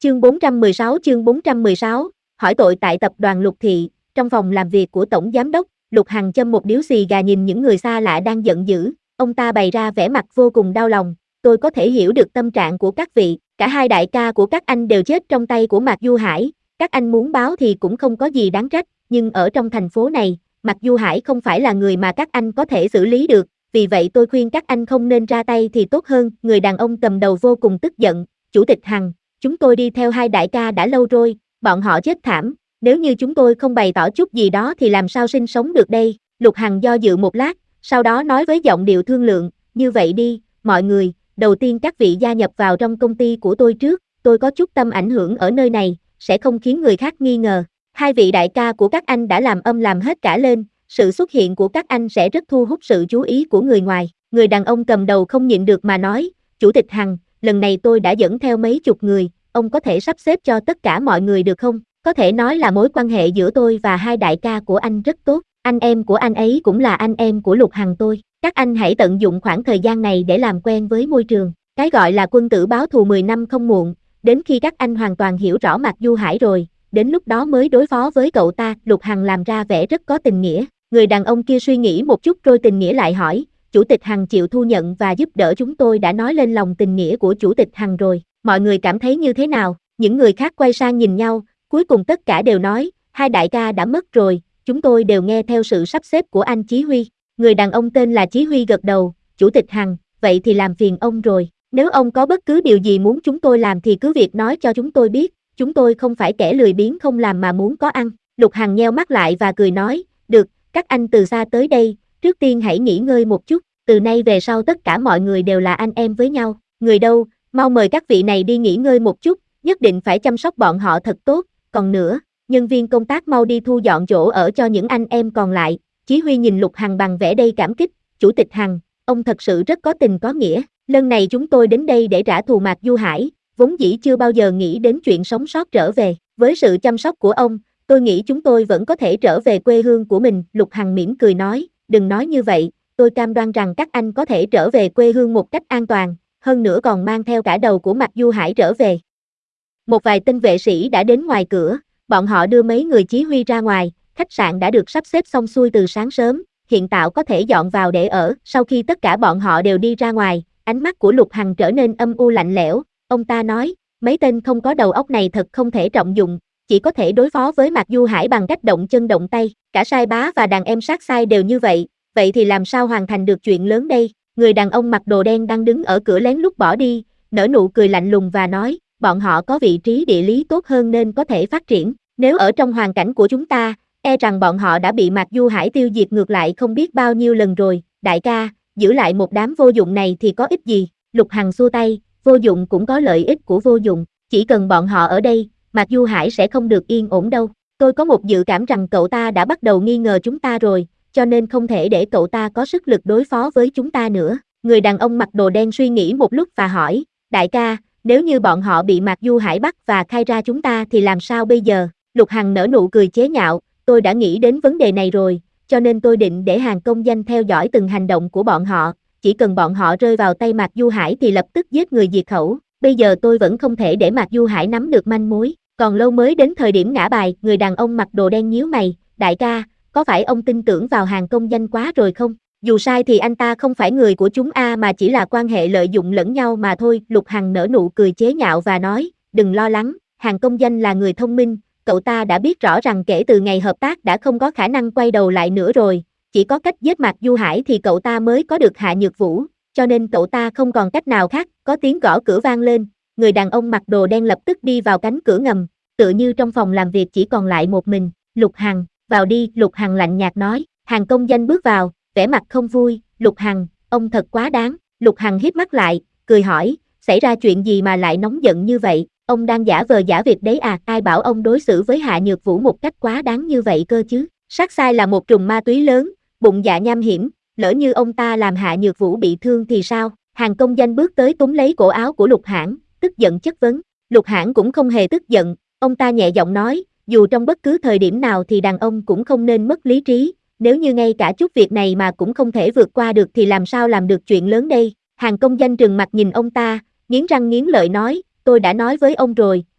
Chương 416, hỏi tội tại tập đoàn Lục Thị, trong phòng làm việc của Tổng Giám đốc, Lục Hằng châm một điếu xì gà nhìn những người xa lạ đang giận dữ, ông ta bày ra vẻ mặt vô cùng đau lòng, tôi có thể hiểu được tâm trạng của các vị, cả hai đại ca của các anh đều chết trong tay của Mạc Du Hải, các anh muốn báo thì cũng không có gì đáng trách, nhưng ở trong thành phố này, Mạc Du Hải không phải là người mà các anh có thể xử lý được, vì vậy tôi khuyên các anh không nên ra tay thì tốt hơn, người đàn ông cầm đầu vô cùng tức giận, Chủ tịch Hằng. Chúng tôi đi theo hai đại ca đã lâu rồi, bọn họ chết thảm, nếu như chúng tôi không bày tỏ chút gì đó thì làm sao sinh sống được đây? Lục Hằng do dự một lát, sau đó nói với giọng điệu thương lượng, như vậy đi, mọi người, đầu tiên các vị gia nhập vào trong công ty của tôi trước, tôi có chút tầm ảnh hưởng ở nơi này, sẽ không khiến người khác nghi ngờ. Hai vị đại ca của các anh đã làm hết cả lên, sự xuất hiện của các anh sẽ rất thu hút sự chú ý của người ngoài. Người đàn ông cầm đầu không nhịn được mà nói, Chủ tịch Hằng, lần này tôi đã dẫn theo mấy chục người, ông có thể sắp xếp cho tất cả mọi người được không? Có thể nói là mối quan hệ giữa tôi và hai đại ca của anh rất tốt, anh em của anh ấy cũng là anh em của Lục Hằng tôi. Các anh hãy tận dụng khoảng thời gian này để làm quen với môi trường. Cái gọi là quân tử báo thù 10 năm không muộn, đến khi các anh hoàn toàn hiểu rõ Mạc Du Hải rồi, đến lúc đó mới đối phó với cậu ta. Lục Hằng làm ra vẻ rất có tình nghĩa. Người đàn ông kia suy nghĩ một chút rồi tình nghĩa lại hỏi, Chủ tịch Hằng chịu thu nhận và giúp đỡ chúng tôi đã nói lên lòng tình nghĩa của Chủ tịch Hằng rồi, mọi người cảm thấy như thế nào? Những người khác quay sang nhìn nhau, cuối cùng tất cả đều nói, hai đại ca đã mất rồi, chúng tôi đều nghe theo sự sắp xếp của anh Chí Huy. Người đàn ông tên là Chí Huy gật đầu, Chủ tịch Hằng, vậy thì làm phiền ông rồi, nếu ông có bất cứ điều gì muốn chúng tôi làm thì cứ việc nói cho chúng tôi biết, chúng tôi không phải kẻ lười biếng không làm mà muốn có ăn. Lục Hằng nheo mắt lại và cười nói, được, các anh từ xa tới đây, trước tiên hãy nghỉ ngơi một chút, từ nay về sau tất cả mọi người đều là anh em với nhau, người đâu, mau mời các vị này đi nghỉ ngơi một chút, nhất định phải chăm sóc bọn họ thật tốt, còn nữa, nhân viên công tác mau đi thu dọn chỗ ở cho những anh em còn lại. Chí Huy nhìn Lục Hằng bằng vẻ đầy cảm kích, Chủ tịch Hằng, ông thật sự rất có tình có nghĩa, lần này chúng tôi đến đây để trả thù Mạc Du Hải, vốn dĩ chưa bao giờ nghĩ đến chuyện sống sót trở về, với sự chăm sóc của ông, tôi nghĩ chúng tôi vẫn có thể trở về quê hương của mình. Lục Hằng mỉm cười nói, đừng nói như vậy, tôi cam đoan rằng các anh có thể trở về quê hương một cách an toàn, hơn nữa còn mang theo cả đầu của Mạc Du Hải trở về. Một vài tên vệ sĩ đã đến ngoài cửa, bọn họ đưa mấy người Chí Huy ra ngoài, khách sạn đã được sắp xếp xong xuôi từ sáng sớm, hiện tại có thể dọn vào để ở. Sau khi tất cả bọn họ đều đi ra ngoài, ánh mắt của Lục Hằng trở nên âm u lạnh lẽo, ông ta nói, mấy tên không có đầu óc này thật không thể trọng dụng, chỉ có thể đối phó với Mạc Du Hải bằng cách động chân động tay, cả sai bá và đàn em sát sai đều như vậy thì làm sao hoàn thành được chuyện lớn đây? Người đàn ông mặc đồ đen đang đứng ở cửa lén lút bỏ đi, nở nụ cười lạnh lùng và nói, bọn họ có vị trí địa lý tốt hơn nên có thể phát triển, nếu ở trong hoàn cảnh của chúng ta, e rằng bọn họ đã bị Mạc Du Hải tiêu diệt ngược lại không biết bao nhiêu lần rồi, đại ca, giữ lại một đám vô dụng này thì có ích gì? Lục Hằng xua tay, vô dụng cũng có lợi ích của vô dụng, chỉ cần bọn họ ở đây, Mạc Du Hải sẽ không được yên ổn đâu, tôi có một dự cảm rằng cậu ta đã bắt đầu nghi ngờ chúng ta rồi, cho nên không thể để cậu ta có sức lực đối phó với chúng ta nữa. Người đàn ông mặc đồ đen suy nghĩ một lúc và hỏi, đại ca, nếu như bọn họ bị Mạc Du Hải bắt và khai ra chúng ta thì làm sao bây giờ? Lục Hằng nở nụ cười chế nhạo, tôi đã nghĩ đến vấn đề này rồi, cho nên tôi định để hàng công danh theo dõi từng hành động của bọn họ, chỉ cần bọn họ rơi vào tay Mạc Du Hải thì lập tức giết người diệt khẩu. Bây giờ tôi vẫn không thể để Mạc Du Hải nắm được manh mối, còn lâu mới đến thời điểm ngã bài. Người đàn ông mặc đồ đen nhíu mày, đại ca, có phải ông tin tưởng vào hàng công danh quá rồi không? Dù sai thì anh ta không phải người của chúng mà chỉ là quan hệ lợi dụng lẫn nhau mà thôi. Lục Hằng nở nụ cười chế nhạo và nói, đừng lo lắng, hàng công danh là người thông minh, cậu ta đã biết rõ rằng kể từ ngày hợp tác đã không có khả năng quay đầu lại nữa rồi, chỉ có cách giết Mạc Du Hải thì cậu ta mới có được Hạ Nhược Vũ, cho nên cậu ta không còn cách nào khác. Có tiếng gõ cửa vang lên, người đàn ông mặc đồ đen lập tức đi vào cánh cửa ngầm, tựa như trong phòng làm việc chỉ còn lại một mình. Lục Hằng, vào đi. Lục Hằng lạnh nhạt nói. Hàng công danh bước vào, vẻ mặt không vui, Lục Hằng, ông thật quá đáng. Lục Hằng híp mắt lại, cười hỏi, xảy ra chuyện gì mà lại nóng giận như vậy? Ông đang giả vờ giả vịt đấy à? Ai bảo ông đối xử với Hạ Nhược Vũ một cách quá đáng như vậy cơ chứ? Sát sai là một trùm ma túy lớn, bụng dạ nham hiểm, lỡ như ông ta làm Hạ Nhược Vũ bị thương thì sao? Hàng công danh bước tới túm lấy cổ áo của Lục Hãn, tức giận chất vấn. Lục Hãn cũng không hề tức giận, ông ta nhẹ giọng nói, dù trong bất cứ thời điểm nào thì đàn ông cũng không nên mất lý trí, nếu như ngay cả chút việc này mà cũng không thể vượt qua được thì làm sao làm được chuyện lớn đây? Hàng công danh trừng mặt nhìn ông ta, nghiến răng nghiến lợi nói, tôi đã nói với ông rồi,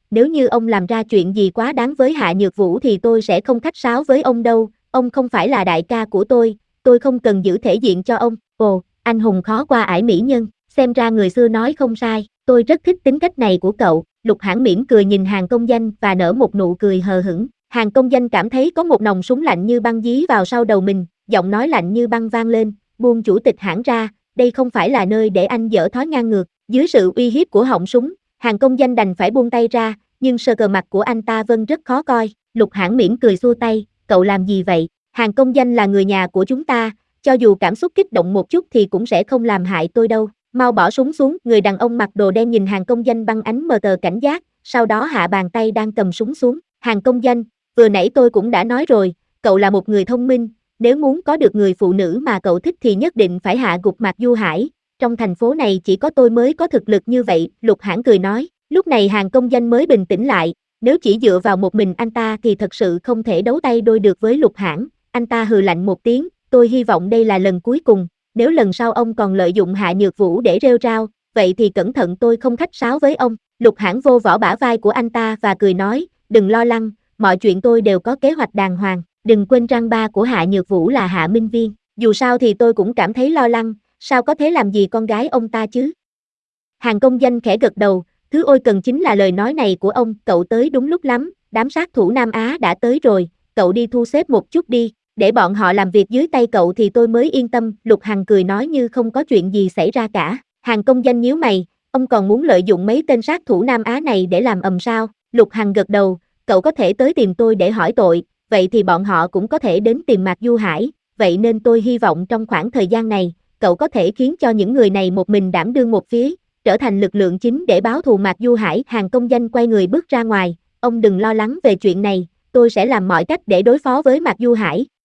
nếu như ông làm ra chuyện gì quá đáng với Hạ Nhược Vũ thì tôi sẽ không khách sáo với ông đâu, ông không phải là đại ca của tôi không cần giữ thể diện cho ông. Ồ, anh hùng khó qua ải mỹ nhân, xem ra người xưa nói không sai, tôi rất thích tính cách này của cậu. Lục Hãn mỉm cười nhìn Hàn Công Danh và nở một nụ cười hờ hững. Hàn Công Danh cảm thấy có một nòng súng lạnh như băng dí vào sau đầu mình, giọng nói lạnh như băng vang lên, buông chủ tịch Hãn ra, đây không phải là nơi để anh dở thói ngang ngược. Dưới sự uy hiếp của họng súng, Hàn Công Danh đành phải buông tay ra, nhưng sờ cờ mặt của anh ta vẫn rất khó coi. Lục Hãn mỉm cười xua tay, cậu làm gì vậy? Hàn Công Danh là người nhà của chúng ta, cho dù cảm xúc kích động một chút thì cũng sẽ không làm hại tôi đâu. Mau bỏ súng xuống. Người đàn ông mặc đồ đen nhìn Hàn Công Danh bằng ánh mờ tờ cảnh giác, sau đó hạ bàn tay đang cầm súng xuống. Hàn Công Danh, vừa nãy tôi cũng đã nói rồi, cậu là một người thông minh, nếu muốn có được người phụ nữ mà cậu thích thì nhất định phải hạ gục Mạc Du Hải, trong thành phố này chỉ có tôi mới có thực lực như vậy. Lục Hãn cười nói. Lúc này Hàn Công Danh mới bình tĩnh lại, nếu chỉ dựa vào một mình anh ta thì thật sự không thể đấu tay đôi được với Lục Hãn. Anh ta hừ lạnh một tiếng, tôi hy vọng đây là lần cuối cùng, nếu lần sau ông còn lợi dụng Hạ Nhược Vũ để rêu rao, vậy thì cẩn thận tôi không khách sáo với ông. Lục Hãn vô vỗ bả vai của anh ta và cười nói, đừng lo lắng, mọi chuyện tôi đều có kế hoạch đàng hoàng, đừng quên rằng ba của Hạ Nhược Vũ là Hạ Minh Viên, dù sao thì tôi cũng cảm thấy lo lắng, sao có thể làm gì con gái ông ta chứ? Hàn Công Danh khẽ gật đầu, thứ tôi cần chính là lời nói này của ông, cậu tới đúng lúc lắm, đám sát thủ Nam Á đã tới rồi, cậu đi thu xếp một chút đi, để bọn họ làm việc dưới tay cậu thì tôi mới yên tâm. Lục Hằng cười nói như không có chuyện gì xảy ra cả. Hàn Công Danh nhíu mày, ông còn muốn lợi dụng mấy tên sát thủ Nam Á này để làm ầm sao? Lục Hằng gật đầu, cậu có thể tới tìm tôi để hỏi tội, vậy thì bọn họ cũng có thể đến tìm Mạc Du Hải, vậy nên tôi hy vọng trong khoảng thời gian này, cậu có thể khiến cho những người này một mình đảm đương một phía, trở thành lực lượng chính để báo thù Mạc Du Hải. Hàn Công Danh quay người bước ra ngoài, ông đừng lo lắng về chuyện này, tôi sẽ làm mọi cách để đối phó với Mạc Du Hải.